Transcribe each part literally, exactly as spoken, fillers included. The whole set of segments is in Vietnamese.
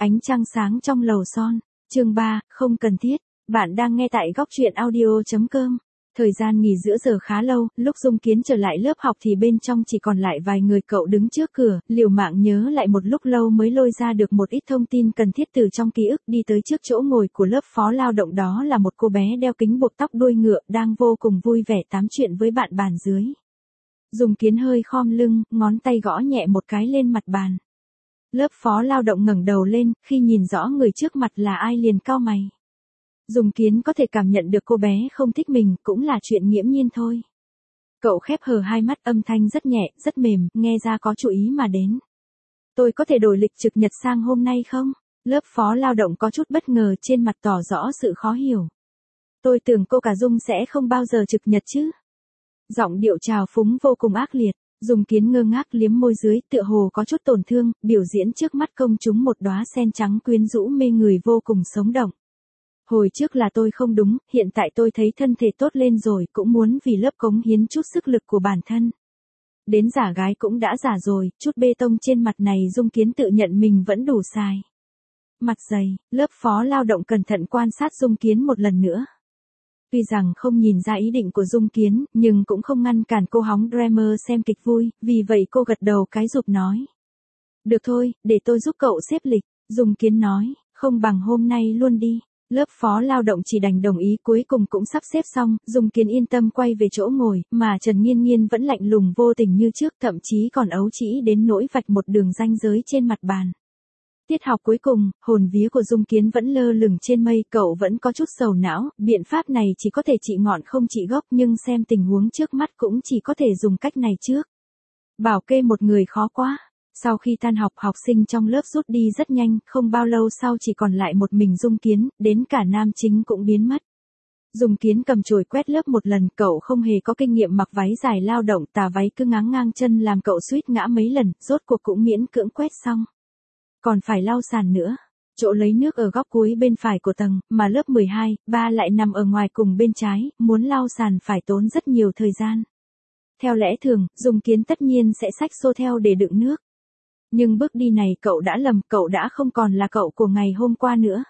Ánh trăng sáng trong lầu son. Chương ba, không cần thiết. Bạn đang nghe tại góc truyện audio chấm com. Thời gian nghỉ giữa giờ khá lâu, lúc Dung Kiến trở lại lớp học thì bên trong chỉ còn lại vài người. Cậu đứng trước cửa, liều mạng nhớ lại một lúc lâu mới lôi ra được một ít thông tin cần thiết từ trong ký ức. Đi tới trước chỗ ngồi của lớp phó lao động, đó là một cô bé đeo kính buộc tóc đuôi ngựa, đang vô cùng vui vẻ tám chuyện với bạn bàn dưới. Dung Kiến hơi khom lưng, ngón tay gõ nhẹ một cái lên mặt bàn. Lớp phó lao động ngẩng đầu lên, khi nhìn rõ người trước mặt là ai liền cau mày. Dung Kiến có thể cảm nhận được cô bé không thích mình, cũng là chuyện nghiễm nhiên thôi. Cậu khép hờ hai mắt, âm thanh rất nhẹ, rất mềm, nghe ra có chú ý mà đến. Tôi có thể đổi lịch trực nhật sang hôm nay không? Lớp phó lao động có chút bất ngờ, trên mặt tỏ rõ sự khó hiểu. Tôi tưởng cô cả Dung sẽ không bao giờ trực nhật chứ. Giọng điệu trào phúng vô cùng ác liệt. Dung Kiến ngơ ngác liếm môi dưới, tựa hồ có chút tổn thương, biểu diễn trước mắt công chúng một đóa sen trắng quyến rũ mê người vô cùng sống động. Hồi trước là tôi không đúng, hiện tại tôi thấy thân thể tốt lên rồi, cũng muốn vì lớp cống hiến chút sức lực của bản thân. Đến giả gái cũng đã giả rồi, chút bê tông trên mặt này Dung Kiến tự nhận mình vẫn đủ xài. Mặt dày, lớp phó lao động cẩn thận quan sát Dung Kiến một lần nữa. Tuy rằng không nhìn ra ý định của Dung Kiến, nhưng cũng không ngăn cản cô hóng drama xem kịch vui, vì vậy cô gật đầu cái rụp nói. Được thôi, để tôi giúp cậu xếp lịch. Dung Kiến nói, không bằng hôm nay luôn đi. Lớp phó lao động chỉ đành đồng ý, cuối cùng cũng sắp xếp xong, Dung Kiến yên tâm quay về chỗ ngồi, mà Trần Nghiên Nghiên vẫn lạnh lùng vô tình như trước, thậm chí còn ấu trĩ đến nỗi vạch một đường ranh giới trên mặt bàn. Tiết học cuối cùng, hồn vía của Dung Kiến vẫn lơ lửng trên mây, cậu vẫn có chút sầu não, biện pháp này chỉ có thể trị ngọn không trị gốc, nhưng xem tình huống trước mắt cũng chỉ có thể dùng cách này trước. Bảo kê một người khó quá. Sau khi tan học, học sinh trong lớp rút đi rất nhanh, không bao lâu sau chỉ còn lại một mình Dung Kiến, đến cả nam chính cũng biến mất. Dung Kiến cầm chổi quét lớp một lần, cậu không hề có kinh nghiệm mặc váy dài lao động, tà váy cứ ngáng ngang chân làm cậu suýt ngã mấy lần, rốt cuộc cũng miễn cưỡng quét xong. Còn phải lau sàn nữa. Chỗ lấy nước ở góc cuối bên phải của tầng, mà lớp mười hai, ba lại nằm ở ngoài cùng bên trái, muốn lau sàn phải tốn rất nhiều thời gian. Theo lẽ thường, Dung Kiến tất nhiên sẽ xách xô theo để đựng nước. Nhưng bước đi này cậu đã lầm, cậu đã không còn là cậu của ngày hôm qua nữa.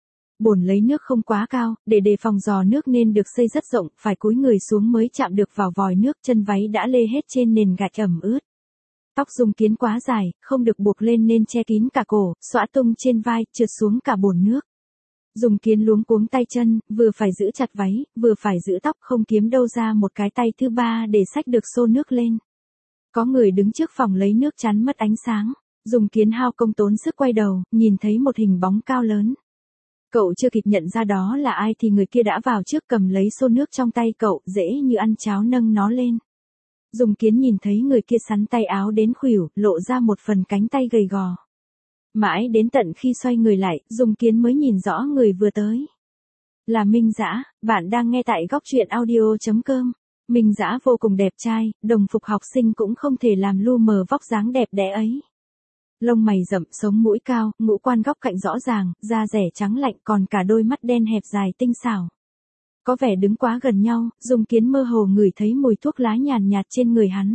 Bồn lấy nước không quá cao, để đề phòng giò nước nên được xây rất rộng, phải cúi người xuống mới chạm được vào vòi nước, chân váy đã lê hết trên nền gạch ẩm ướt. Tóc Dung Kiến quá dài, không được buộc lên nên che kín cả cổ, xõa tung trên vai, trượt xuống cả bồn nước. Dung Kiến luống cuống tay chân, vừa phải giữ chặt váy, vừa phải giữ tóc, không kiếm đâu ra một cái tay thứ ba để xách được xô nước lên. Có người đứng trước phòng lấy nước chắn mất ánh sáng. Dung Kiến hao công tốn sức quay đầu, nhìn thấy một hình bóng cao lớn. Cậu chưa kịp nhận ra đó là ai thì người kia đã vào trước, cầm lấy xô nước trong tay cậu, dễ như ăn cháo nâng nó lên. Dung Kiến nhìn thấy người kia sắn tay áo đến khuỷu, lộ ra một phần cánh tay gầy gò. Mãi đến tận khi xoay người lại, Dung Kiến mới nhìn rõ người vừa tới. Là Minh Dã. Bạn đang nghe tại góc truyện audio chấm com. Minh Dã vô cùng đẹp trai, đồng phục học sinh cũng không thể làm lu mờ vóc dáng đẹp đẽ ấy. Lông mày rậm, sống mũi cao, ngũ quan góc cạnh rõ ràng, da dẻ trắng lạnh, còn cả đôi mắt đen hẹp dài tinh xảo. Có vẻ đứng quá gần nhau, Dung Kiến mơ hồ ngửi thấy mùi thuốc lá nhàn nhạt trên người hắn.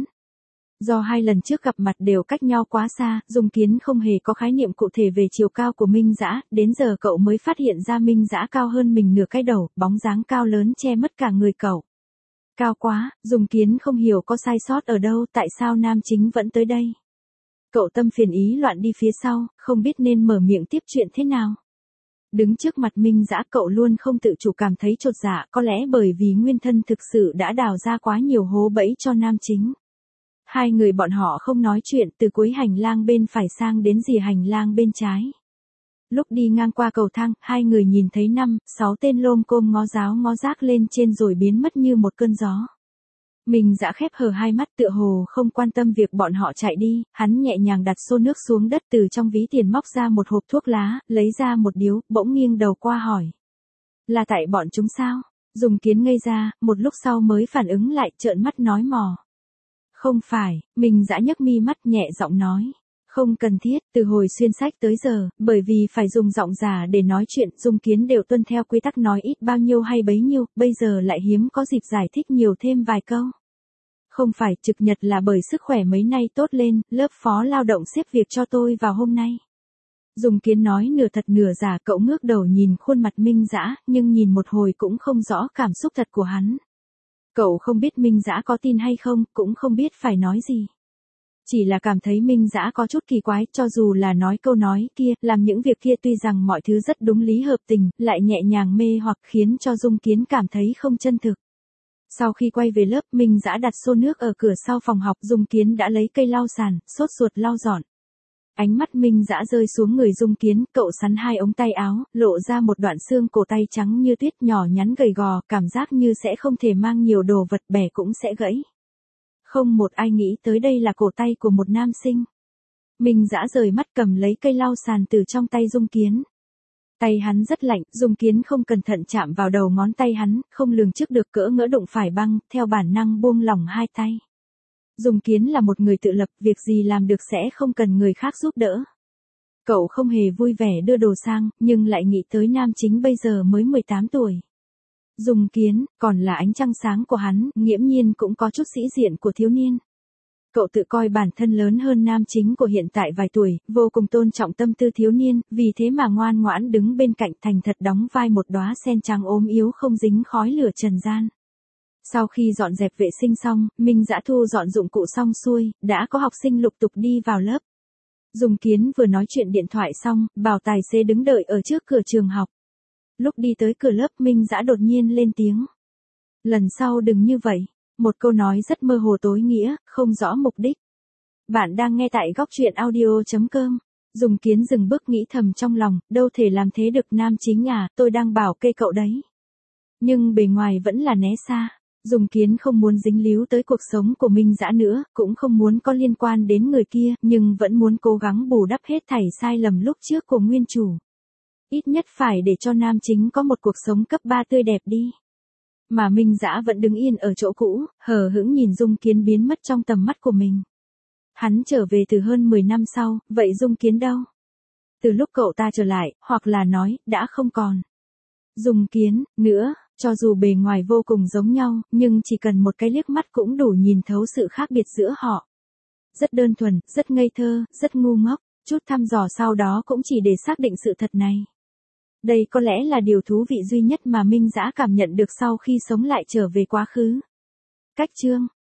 Do hai lần trước gặp mặt đều cách nhau quá xa, Dung Kiến không hề có khái niệm cụ thể về chiều cao của Minh Dã, đến giờ cậu mới phát hiện ra Minh Dã cao hơn mình nửa cái đầu, bóng dáng cao lớn che mất cả người cậu. Cao quá, Dung Kiến không hiểu có sai sót ở đâu, tại sao nam chính vẫn tới đây. Cậu tâm phiền ý loạn đi phía sau, không biết nên mở miệng tiếp chuyện thế nào. Đứng trước mặt Minh Dã, cậu luôn không tự chủ cảm thấy chột dạ, có lẽ bởi vì nguyên thân thực sự đã đào ra quá nhiều hố bẫy cho nam chính. Hai người bọn họ không nói chuyện, từ cuối hành lang bên phải sang đến rìa hành lang bên trái. Lúc đi ngang qua cầu thang, hai người nhìn thấy năm, sáu tên lôm côm ngó giáo ngó rác lên trên rồi biến mất như một cơn gió. Minh Dã khép hờ hai mắt, tựa hồ không quan tâm việc bọn họ chạy đi, hắn nhẹ nhàng đặt xô nước xuống đất, từ trong ví tiền móc ra một hộp thuốc lá, lấy ra một điếu, bỗng nghiêng đầu qua hỏi. Là tại bọn chúng sao? Dung Kiến ngây ra, một lúc sau mới phản ứng lại, trợn mắt nói mò. Không phải. Minh Dã nhấc mi mắt, nhẹ giọng nói. Không cần thiết, từ hồi xuyên sách tới giờ, bởi vì phải dùng giọng giả để nói chuyện, Dung Kiến đều tuân theo quy tắc nói ít bao nhiêu hay bấy nhiêu, bây giờ lại hiếm có dịp giải thích nhiều thêm vài câu. Không phải, trực nhật là bởi sức khỏe mấy nay tốt lên, lớp phó lao động xếp việc cho tôi vào hôm nay. Dung Kiến nói nửa thật nửa giả, cậu ngước đầu nhìn khuôn mặt Minh Dã, nhưng nhìn một hồi cũng không rõ cảm xúc thật của hắn. Cậu không biết Minh Dã có tin hay không, cũng không biết phải nói gì. Chỉ là cảm thấy Minh Dã có chút kỳ quái, cho dù là nói câu nói kia, làm những việc kia tuy rằng mọi thứ rất đúng lý hợp tình, lại nhẹ nhàng mê hoặc khiến cho Dung Kiến cảm thấy không chân thực. Sau khi quay về lớp, Minh Dã đặt xô nước ở cửa sau phòng học, Dung Kiến đã lấy cây lau sàn, sốt ruột lau dọn. Ánh mắt Minh Dã rơi xuống người Dung Kiến, cậu sắn hai ống tay áo, lộ ra một đoạn xương cổ tay trắng như tuyết nhỏ nhắn gầy gò, cảm giác như sẽ không thể mang nhiều đồ vật, bẻ cũng sẽ gãy. Không một ai nghĩ tới đây là cổ tay của một nam sinh. Minh Dã rời mắt cầm lấy cây lau sàn từ trong tay Dung Kiến. Tay hắn rất lạnh, Dung Kiến không cẩn thận chạm vào đầu ngón tay hắn, không lường trước được cỡ ngỡ đụng phải băng, theo bản năng buông lỏng hai tay. Dung Kiến là một người tự lập, việc gì làm được sẽ không cần người khác giúp đỡ. Cậu không hề vui vẻ đưa đồ sang, nhưng lại nghĩ tới nam chính bây giờ mới mười tám tuổi. Dung Kiến, còn là ánh trăng sáng của hắn, nghiễm nhiên cũng có chút sĩ diện của thiếu niên. Cậu tự coi bản thân lớn hơn nam chính của hiện tại vài tuổi, vô cùng tôn trọng tâm tư thiếu niên, vì thế mà ngoan ngoãn đứng bên cạnh thành thật đóng vai một đóa sen trắng ốm yếu không dính khói lửa trần gian. Sau khi dọn dẹp vệ sinh xong, Minh Dã thu dọn dụng cụ xong xuôi, đã có học sinh lục tục đi vào lớp. Dung Kiến vừa nói chuyện điện thoại xong, bảo tài xế đứng đợi ở trước cửa trường học. Lúc đi tới cửa lớp, Minh Dã đột nhiên lên tiếng. Lần sau đừng như vậy. Một câu nói rất mơ hồ tối nghĩa, không rõ mục đích. Bạn đang nghe tại góc truyện audio chấm com. Dung Kiến dừng bước nghĩ thầm trong lòng, đâu thể làm thế được nam chính à, tôi đang bảo kê cậu đấy. Nhưng bề ngoài vẫn là né xa. Dung Kiến không muốn dính líu tới cuộc sống của Minh Dã nữa, cũng không muốn có liên quan đến người kia, nhưng vẫn muốn cố gắng bù đắp hết thảy sai lầm lúc trước của nguyên chủ. Ít nhất phải để cho nam chính có một cuộc sống cấp ba tươi đẹp đi. Mà Minh Dã vẫn đứng yên ở chỗ cũ, hờ hững nhìn Dung Kiến biến mất trong tầm mắt của mình. Hắn trở về từ hơn mười năm sau, vậy Dung Kiến đâu? Từ lúc cậu ta trở lại, hoặc là nói, đã không còn. Dung Kiến, nữa, cho dù bề ngoài vô cùng giống nhau, nhưng chỉ cần một cái liếc mắt cũng đủ nhìn thấu sự khác biệt giữa họ. Rất đơn thuần, rất ngây thơ, rất ngu ngốc, chút thăm dò sau đó cũng chỉ để xác định sự thật này. Đây có lẽ là điều thú vị duy nhất mà Minh Dã cảm nhận được sau khi sống lại trở về quá khứ. Cách chương